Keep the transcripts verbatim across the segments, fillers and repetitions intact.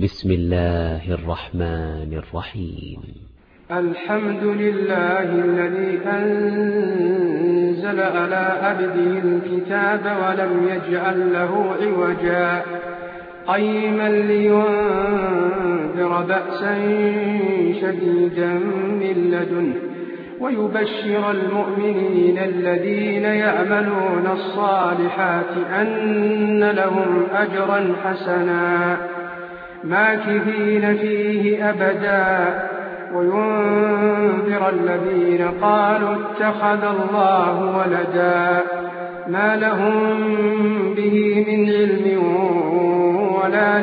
بسم الله الرحمن الرحيم. الحمد لله الذي أنزل على عبده الكتاب ولم يجعل له عوجا قيما لينذر بأسا شديدا من لدنه ويبشر المؤمنين الذين يعملون الصالحات أن لهم أجرا حسنا ماكثين فيه أبدا وينذر الذين قالوا اتخذ الله ولدا ما لهم به من علم ولا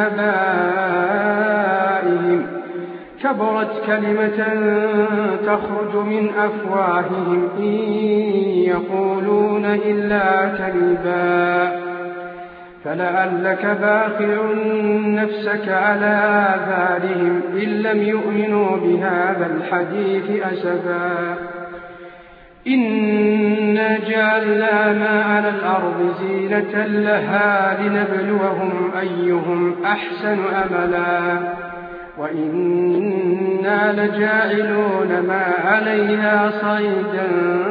لآبائهم كبرت كلمة تخرج من أفواههم إن يقولون إلا كذبا فلعلك باخع نفسك على آثارهم إن لم يؤمنوا بهذا الحديث أسفا إنا جعلنا ما على الأرض زينة لها لنبلوهم أيهم أحسن أملا وإنا لجاعلون ما عليها صعيدا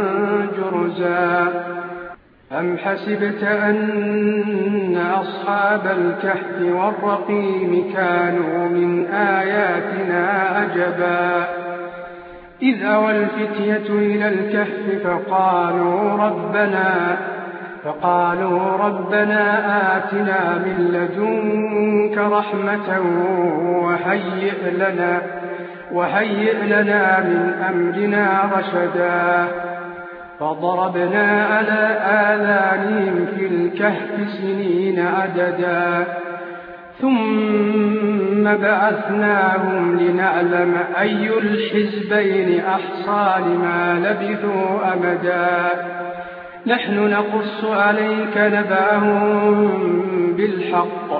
جرزا أم حسبت أن أصحاب الكهف والرقيم كانوا من آياتنا عجبا إذ أوى الفتية إلى الكهف فقالوا ربنا فقالوا ربنا آتنا من لدنك رحمة وهيئ لنا وهيئ لنا من أمرنا رشدا فضربنا على آذانهم في الكهف سنين عددا ثم بعثناهم لنعلم أي الحزبين أحصى لما لبثوا أمدا نحن نقص عليك نبأهم بالحق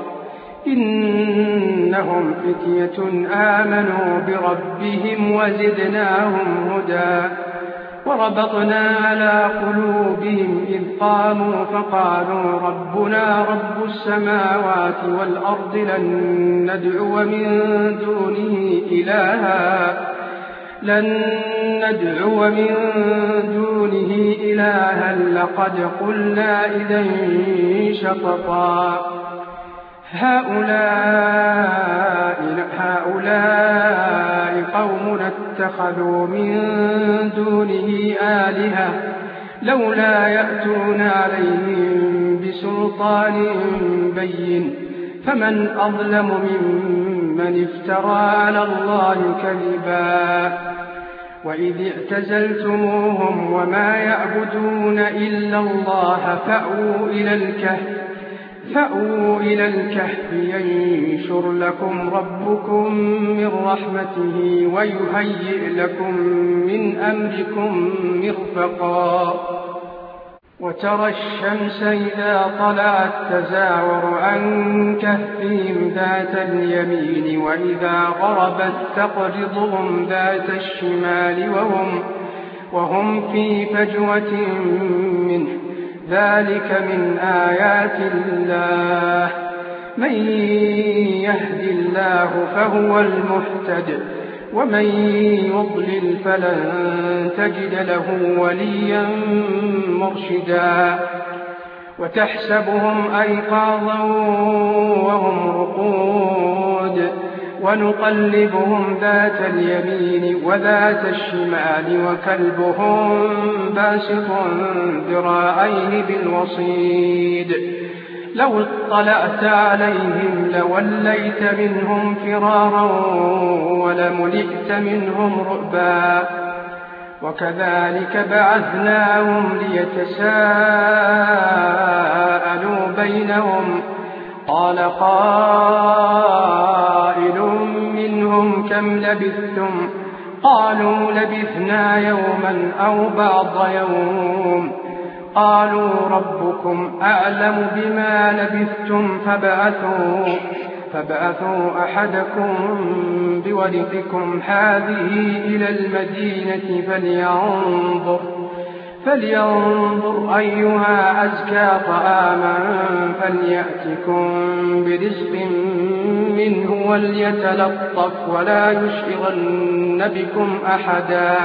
إنهم فتية آمنوا بربهم وزدناهم هدى وربطنا على قلوبهم إذ قاموا فقالوا ربنا رب السماوات والأرض لن ندعو من دونه إلها لن ندعو من دونه إلها لقد قلنا إذا شططا هؤلاء هؤلاء قوم اتخذوا من دونه آلهة لولا يأتون عليهم بسلطان بين فمن أظلم ممن افترى على الله كذبا وإذ اعتزلتموهم وما يعبدون إلا الله فأووا إلى الكهف فأووا إلى الكهف ينشر لكم ربكم من رحمته ويهيئ لكم من أمركم مرفقا وترى الشمس إذا طلعت تزاور عن كهفهم ذات اليمين وإذا غربت تقرضهم ذات الشمال وهم, وهم في فجوة منه ذلك من آيات الله من يهد الله فهو المهتد ومن يضلل فلن تجد له وليا مرشدا وتحسبهم أيقاظا وهم رقود ونقلبهم ذات اليمين وذات الشمال وكلبهم باسط ذراعيه بالوصيد لو اطلعت عليهم لوليت منهم فرارا ولملئت منهم رعبا وكذلك بعثناهم ليتساءلوا بينهم قال قائل منهم كم لبثتم قالوا لبثنا يوما أو بعض يوم قالوا ربكم أعلم بما لبثتم فابعثوا فابعثوا أحدكم بورقكم هذه إلى المدينة فلينظر فلينظر أيها أزكى طعاما فليأتكم برزق منه وليتلطف ولا يشعرن بكم أحدا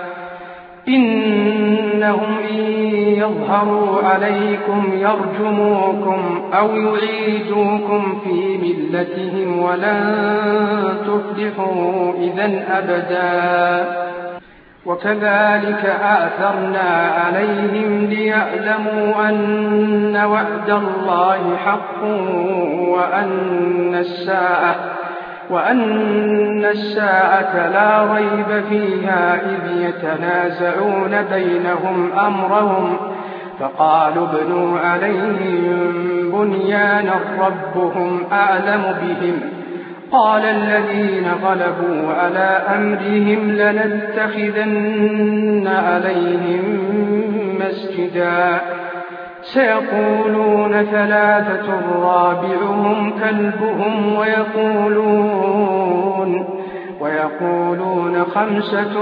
إنهم إن يظهروا عليكم يرجموكم أو يعيدوكم في ملتهم ولن تفلحوا إذن أبدا وكذلك آثرنا عليهم ليعلموا أن وعد الله حق وأن الساعة وأن الساعة لا ريب فيها إذ يتنازعون بينهم أمرهم فقالوا ابنوا عليهم بنيانا ربهم أعلم بهم قال الذين غلبوا على أمرهم لنتخذن عليهم مسجدا سيقولون ثلاثة رابعهم كلبهم ويقولون, ويقولون خمسة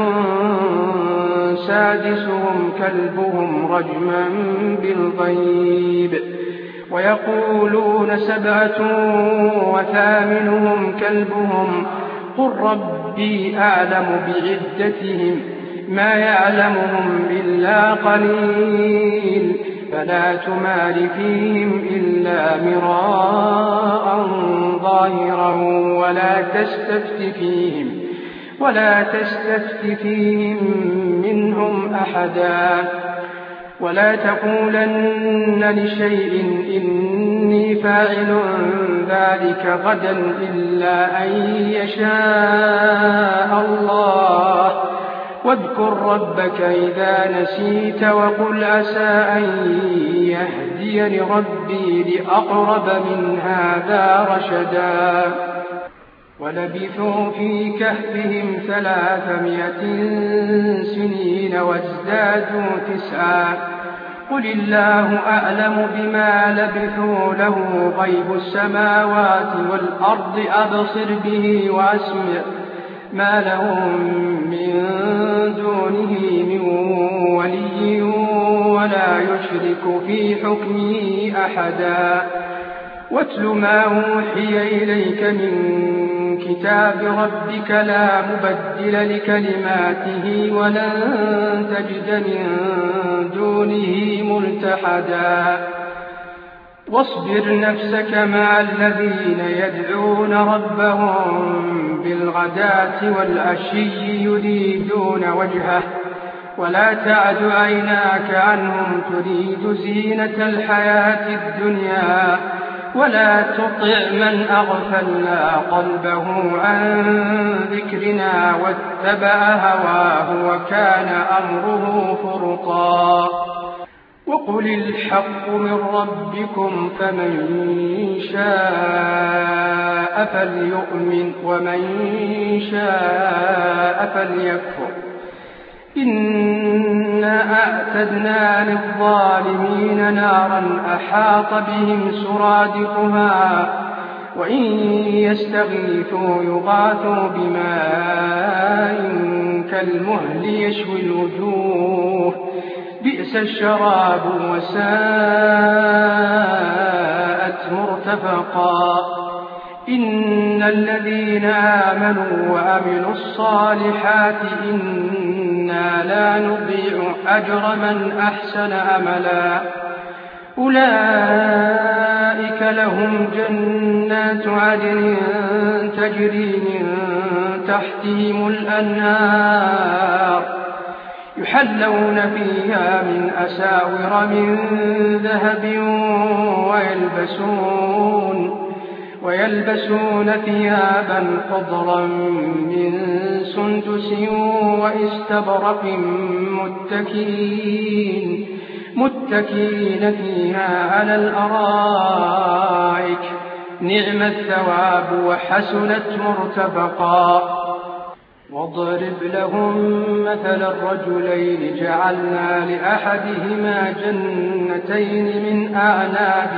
سادسهم كلبهم رجما بالغيب ويقولون سبعة وثامنهم كلبهم قل ربي أعلم بعدتهم ما يعلمهم إلا قليل فلا تمار فيهم إلا مراء ظاهرا ولا تستفت فيهم ولا تستفت فيهم منهم أحدا ولا تقولن لشيء إني فاعل ذلك غدا إلا أن يشاء الله واذكر ربك إذا نسيت وقل عسى أن يهديني ربي لأقرب من هذا رشدا ولبثوا في كهفهم ثلاثمائة سنين وازدادوا تسعا قل الله أعلم بما لبثوا له غيب السماوات والأرض أبصر به وأسمع ما لهم من دونه من ولي ولا يشرك في حكمه أحدا واتل ما أوحي إليك من كتاب ربك لا مبدل لكلماته ولن تجد من دونه ملتحدا واصبر نفسك مع الذين يدعون ربهم بالغداة والعشي يريدون وجهه ولا تعد عيناك عنهم تريد زينة الحياة الدنيا ولا تطع من أغفلنا قلبه عن ذكرنا واتبع هواه وكان أمره فرطا وقل الحق من ربكم فمن شاء فليؤمن ومن شاء فليكفر إنا أعتدنا للظالمين نارا أحاط بهم سرادقها وإن يستغيثوا يغاثوا بماء كالمهل يشوي الوجوه بئس الشراب وساءت مرتفقا إن الذين آمنوا وعملوا الصالحات إنا لا نضيع أجر من أحسن عملا أولئك لهم جنات عدن تجري من تحتهم الأنهار يحلون فيها من أساور من ذهب ويلبسون ويلبسون ثيابا خضرا من سندس واستبرق متكئين متكئين فيها على الأرائك نعم الثواب وحسنت مرتفقا واضرب لهم مثل الرجلين جعلنا لأحدهما جنتين من أعناب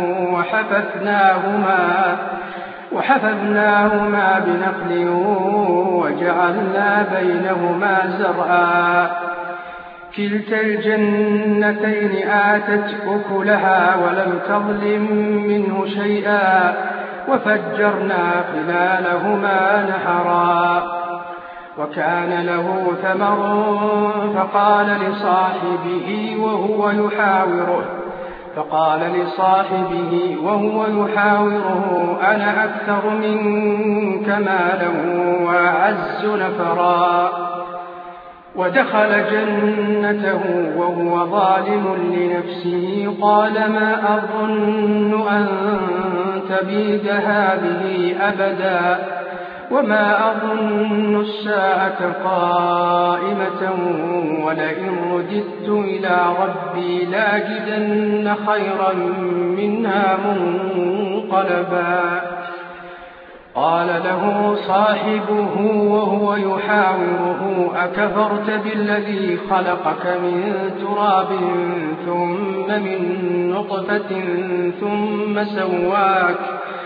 وحففناهما, وحففناهما بنخل وجعلنا بينهما زرعا كلتا الجنتين آتت أكلها ولم تظلم منه شيئا وفجرنا خلالهما نهرا وكان له ثمر فقال لصاحبه وهو يحاوره فقال لصاحبه وهو يحاوره أنا أكثر منك مالا وأعز نفرا ودخل جنته وهو ظالم لنفسه قال ما أظن أن تبيد هذه أبدا وما أظن الساعة قائمة ولئن رددت إلى ربي لاجدن خيرا منها منقلبا قال له صاحبه وهو يحاوره أكفرت بالذي خلقك من تراب ثم من نطفة ثم سواك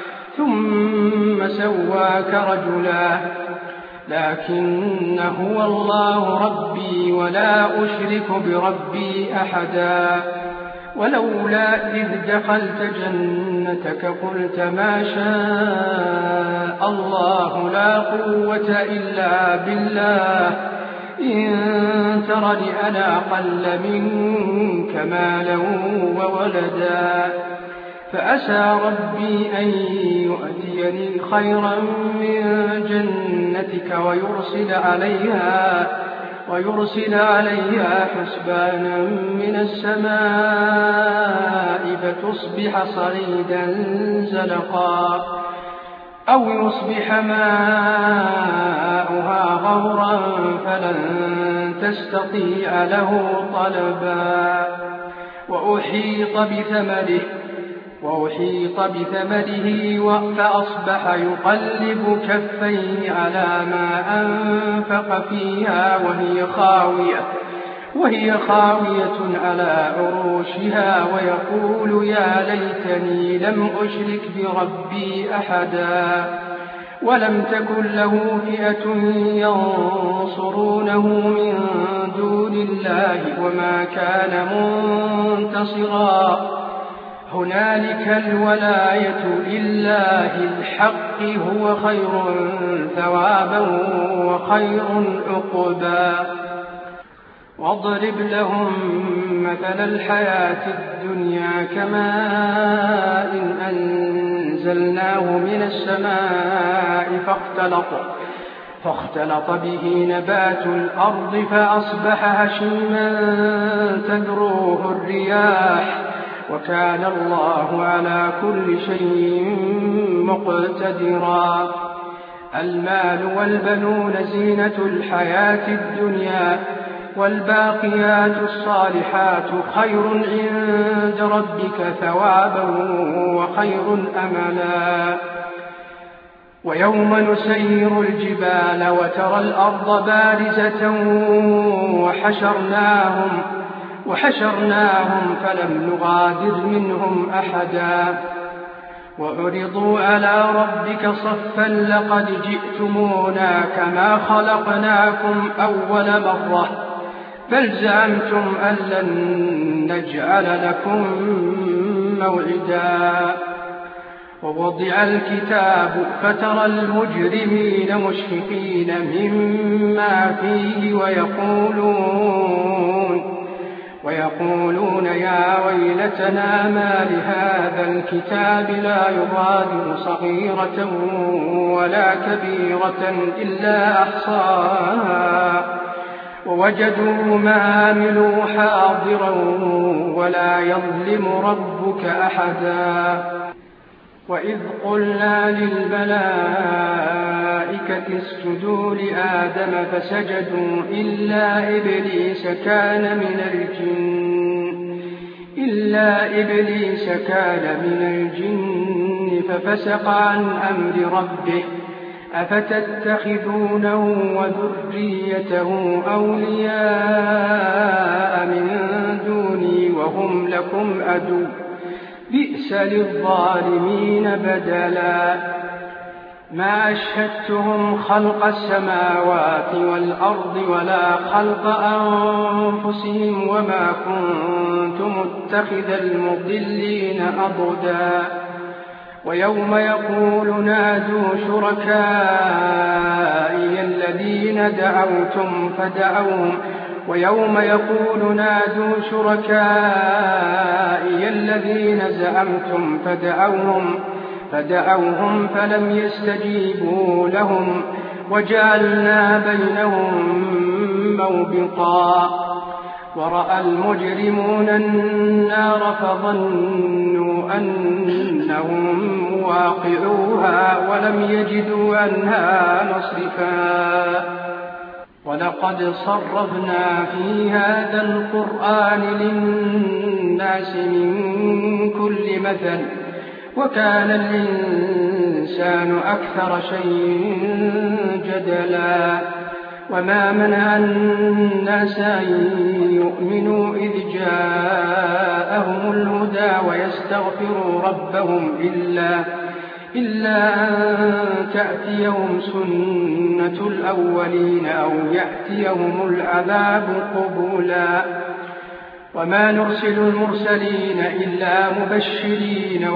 ثم سواك رجلا لكن هو الله ربي ولا أشرك بربي أحدا ولولا إذ دخلت جنتك قلت ما شاء الله لا قوة إلا بالله إن ترني أنا أقل منك مالا وولدا فأسى ربي أن يؤتيني خيرا من جنتك ويرسل عليها ويرسل عليها حسبانا من السماء فتصبح صعيدا زلقا أو يصبح ماؤها غورا فلن تستطيع له طلبا وأحيط بثمره وأحيط بثمره فأصبح يقلب كفيه على ما أنفق فيها وهي خاوية وهي خاوية على عروشها ويقول يا ليتني لم أشرك بربي أحدا ولم تكن له فئة ينصرونه من دون الله وما كان منتصرا هنالك الولاية لله الحق هو خير ثوابا وخير عقبا واضرب لهم مثل الحياة الدنيا كماء إن أنزلناه من السماء فاختلط فاختلط به نبات الأرض فأصبح هشيما تذروه الرياح وكان الله على كل شيء مقتدرا المال والبنون زينة الحياة الدنيا والباقيات الصالحات خير عند ربك ثوابا وخير أملا ويوم نسير الجبال وترى الأرض بارزة وحشرناهم وحشرناهم فلم نغادر منهم أحدا وعرضوا على ربك صفا لقد جئتمونا كما خلقناكم أول مرة بل زعمتم أن لن نجعل لكم موعدا ووضع الكتاب فترى المجرمين مشفقين مما فيه ويقولون ويقولون يا ويلتنا ما لهذا الكتاب لا يغادر صغيرة ولا كبيرة إلا أحصاها ووجدوا ما عملوا حاضرا ولا يظلم ربك أحدا وإذ قلنا للملائكة اسجدوا لآدم فسجدوا إلا إبليس كان من الجن إلا إبليس كان من الجن ففسق عن أمر ربه أفتتخذونه وذريته أولياء من دوني وهم لكم عدو بئس للظالمين بدلا ما أشهدتهم خلق السماوات والأرض ولا خلق أنفسهم وما كنت متخذ المضلين أضدا ويوم يقول نادوا شركائي الذين دعوتم فدعوهم ويوم يقول نادوا شركائي الذين زعمتم فدعوهم فدعوهم فلم يستجيبوا لهم وجعلنا بينهم موبقا ورأى المجرمون النار فظنوا أنهم واقعوها ولم يجدوا عنها مصرفا ولقد صرفنا في هذا القرآن للناس من كل مثل وكان الإنسان أكثر شيء جدلا وما منع الناس أن يؤمنوا إذ جاءهم الهدى ويستغفروا ربهم إلا, إلا أن تأتيهم سنة الأولين أو يأتيهم العذاب قبولا وما نرسل المرسلين إلا مبشرين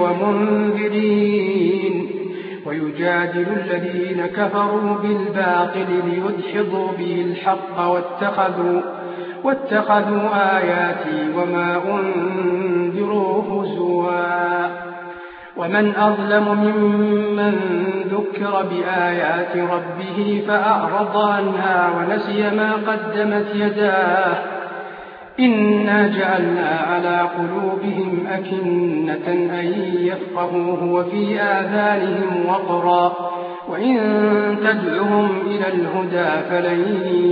ومنذرين ويجادل الذين كفروا بالباطل ليدحضوا به الحق واتخذوا, واتخذوا آياتي وما أنذروا هزوا ومن أظلم ممن ذكر بآيات ربه فأعرض عنها ونسي ما قدمت يداه إنا جعلنا على قلوبهم أكنة أن يفقهوه وفي آذانهم وقرا وإن تدعهم إلى الهدى فلن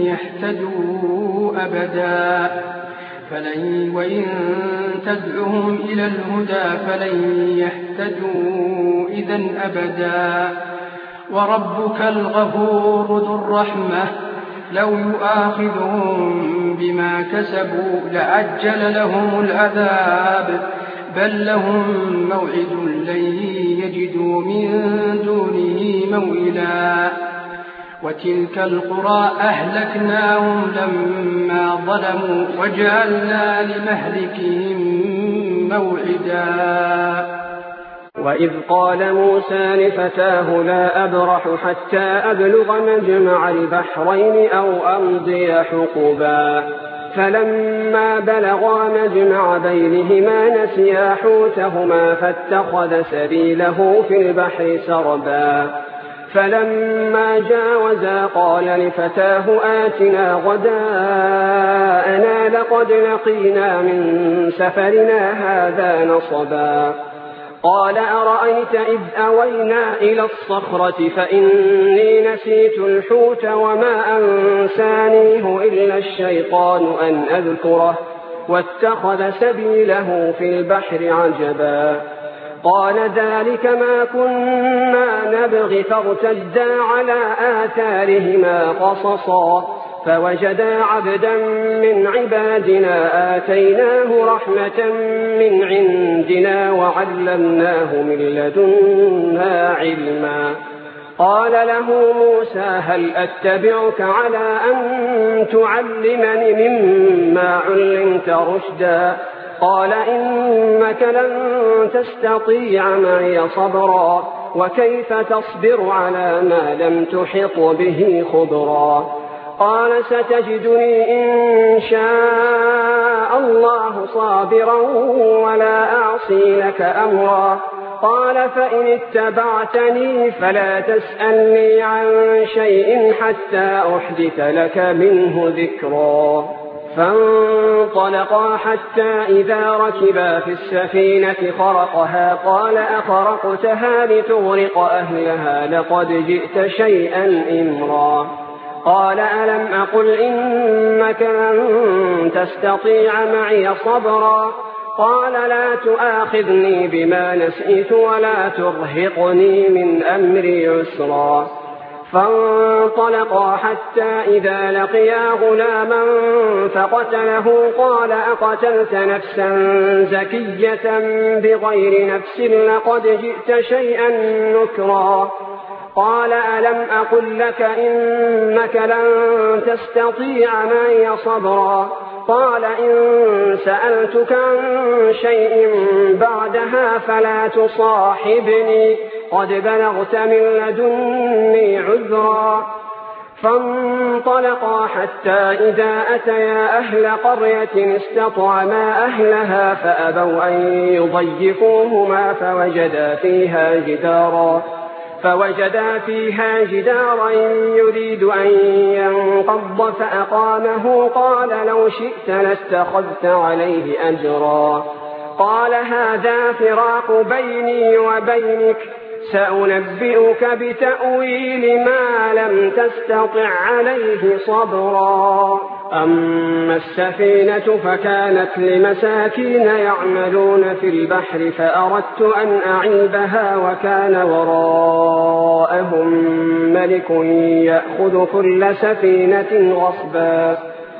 يهتدوا أبدا فلن وإن تدعهم إلى الهدى فلن يهتدوا إذن أبدا وربك الغفور ذو الرحمة لو يؤاخذهم بما كسبوا لعجل لهم العذاب بل لهم موعد لن يجدوا من دونه موئلا وتلك القرى أهلكناهم لما ظلموا وجعلنا لمهلكهم موعدا وإذ قال موسى لفتاه لا أبرح حتى أبلغ مجمع البحرين أو أمضي حقبا فلما بلغا مجمع بينهما نسيا حوتهما فاتخذ سبيله في البحر سربا فلما جاوزا قال لفتاه آتنا غداءنا لقد لقينا من سفرنا هذا نصبا قال أرأيت إذ أوينا إلى الصخرة فإني نسيت الحوت وما أنسانيه إلا الشيطان أن أذكره واتخذ سبيله في البحر عجبا قال ذلك ما كنا نبغي فارتدا على آثارهما قصصا فوجدا عبدا من عبادنا آتيناه رحمة من عندنا وعلمناه من لدنا علما قال له موسى هل أتبعك على أن تعلمني مما علمت رشدا قال إنك لن تستطيع معي صبرا وكيف تصبر على ما لم تحط به خبرا قال ستجدني إن شاء الله صابرا ولا أعصي لك أمرا قال فإن اتبعتني فلا تسألني عن شيء حتى أحدث لك منه ذكرا فانطلقا حتى إذا ركبا في السفينة خرقها قال أخرقتها لتغرق أهلها لقد جئت شيئا إمرا قال ألم أقل إنك لن تستطيع معي صبرا قال لا تؤاخذني بما نسيت ولا ترهقني من أمري عسرا فانطلقا حتى إذا لقيا غلاما فقتله قال أقتلت نفسا زكية بغير نفس لقد جئت شيئا نكرا قال ألم أقل لك إنك لن تستطيع معي صبرا قال إن سألتك عن شيء بعدها فلا تصاحبني قد بلغت من لدني عذرا فانطلقا حتى إذا أتيا أهل قرية استطعما أهلها فأبوا أن يضيفوهما فوجدا فيها جدارا فوجدا فيها جدارا يريد أن ينقض فأقامه قال لو شئت لاتخذت عليه أجرا قال هذا فراق بيني وبينك سأنبئك بتأويل ما لم تستطع عليه صبرا أما السفينة فكانت لمساكين يعملون في البحر فأردت أن أعيبها وكان وراءهم ملك يأخذ كل سفينة غصبا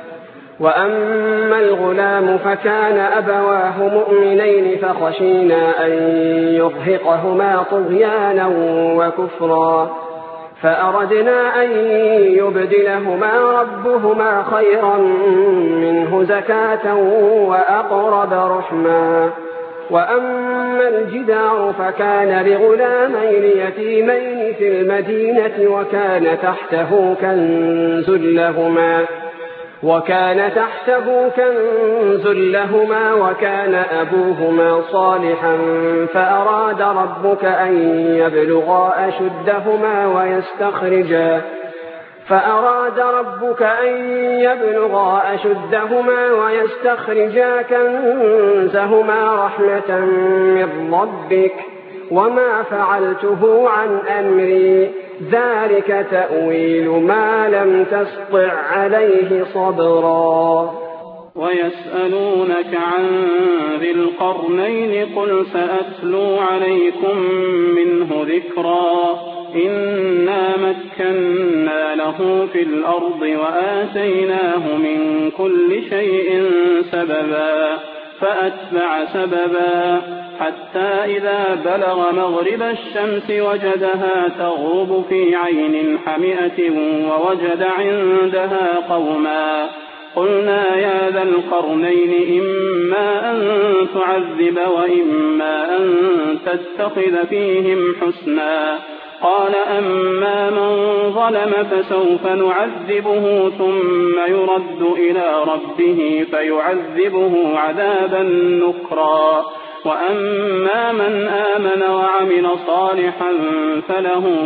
وأما الغلام فكان أبواه مؤمنين فخشينا أن يرهقهما طغيانا وكفرا فأردنا أن يبدلهما ربهما خيرا منه زكاة وأقرب رحما وأما الجدار فكان لغلامين يتيمين في المدينة وكان تحته كنز لهما وكان تحته كنز لهما وكان أبوهما صالحا فأراد ربك أن يبلغا أشدهما ويستخرجا فأراد ربك أن يبلغا أشدهما ويستخرجا كنزهما رحمة من ربك وما فعلته عن أمري ذلك تأويل ما لم تسطع عليه صبرا ويسألونك عن ذي القرنين قل سأتلو عليكم منه ذكرا إنا مكنا له في الأرض وآتيناه من كل شيء سببا فأتبع سببا حتى إذا بلغ مغرب الشمس وجدها تغرب في عين حمئة ووجد عندها قوما قلنا يا ذا القرنين إما أن تعذب وإما أن تتخذ فيهم حسنا قال أما من ظلم فسوف نعذبه ثم يرد إلى ربه فيعذبه عذابا نكرا وأما من آمن وعمل صالحا فله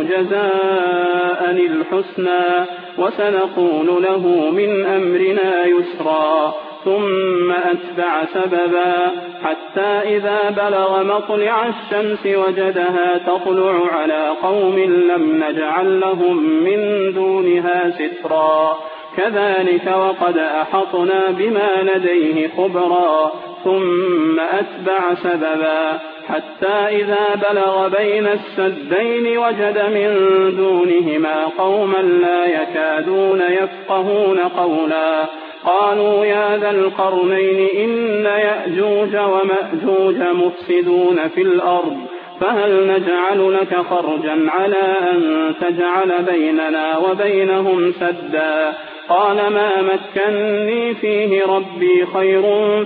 جزاء الحسنى وسنقول له من أمرنا يسرا ثم أتبع سببا حتى إذا بلغ مطلع الشمس وجدها تطلع على قوم لم نجعل لهم من دونها سترا كذلك وقد أحطنا بما لديه خبرا ثم أتبع سببا حتى إذا بلغ بين السدين وجد من دونهما قوما لا يكادون يفقهون قولا قالوا يا ذا القرنين إن يأجوج ومأجوج مفسدون في الأرض فهل نجعل لك خرجا على أن تجعل بيننا وبينهم سدا قال ما مكنني فيه ربي خير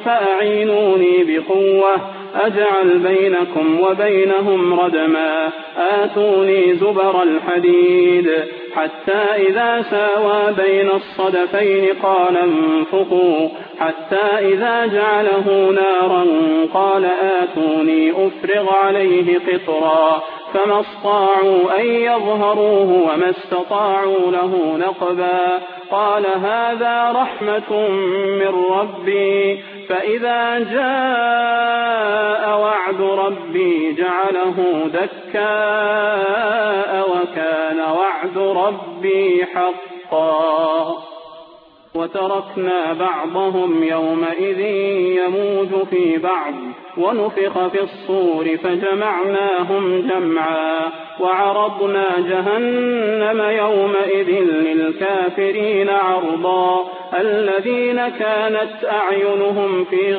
فأعينوني بقوة أجعل بينكم وبينهم ردما آتوني زبر الحديد حتى إذا ساوى بين الصدفين قال انفخوا حتى إذا جعله نارا قال آتوني أفرغ عليه قطرا فما استطاعوا أن يظهروه وما استطاعوا له نقبا قال هذا رحمة من ربي فإذا جاء وعد ربي جعله دكاء وكان وعد ربي حقا وتركنا بعضهم يومئذ يموج في بعض ونفخ في الصور فجمعناهم جمعا وعرضنا جهنم يومئذ للكافرين عرضا الذين كانت أعينهم في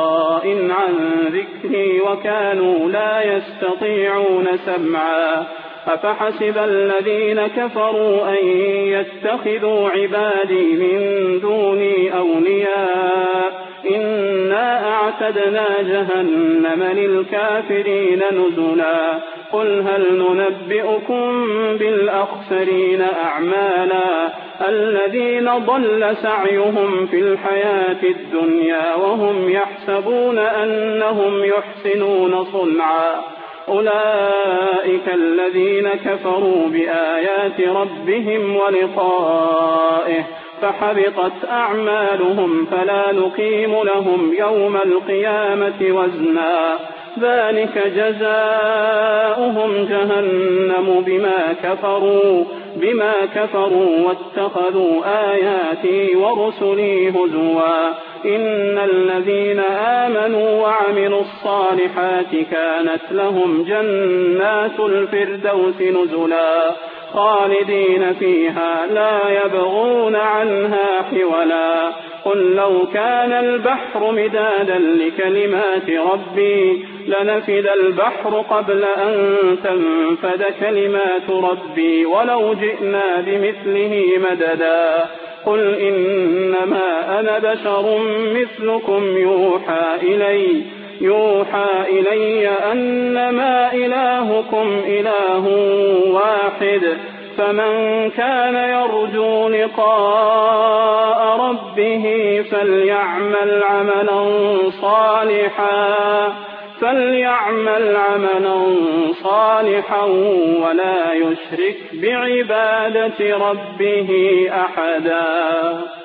غطاء عن ذكري وكانوا لا يستطيعون سمعا أفحسب الذين كفروا أن يتخذوا عبادي من دوني أولياء إنا أعتدنا جهنم للكافرين نزلا قل هل ننبئكم بالأخسرين أعمالا الذين ضل سعيهم في الحياة الدنيا وهم يحسبون أنهم يحسنون صنعا أولئك الذين كفروا بآيات ربهم ولقائه فحبطت أعمالهم فلا نقيم لهم يوم القيامة وزنا ذلك جزاؤهم جهنم بما كفروا بما كفروا واتخذوا آياتي ورسلي هزوا إن الذين آمنوا وعملوا الصالحات كانت لهم جنات الفردوس نزلا خالدين فيها لا يبغون عنها حولا قل لو كان البحر مدادا لكلمات ربي لنفد البحر قبل أن تنفد كلمات ربي ولو جئنا بمثله مددا قل إنما أنا بشر مثلكم يوحى إلي يوحى إلي أنما إلهكم إله واحد فمن كان يرجو لقاء ربه فليعمل عملا صالحا فليعمل عملا صالحا ولا يشرك بعبادة ربه أحدا.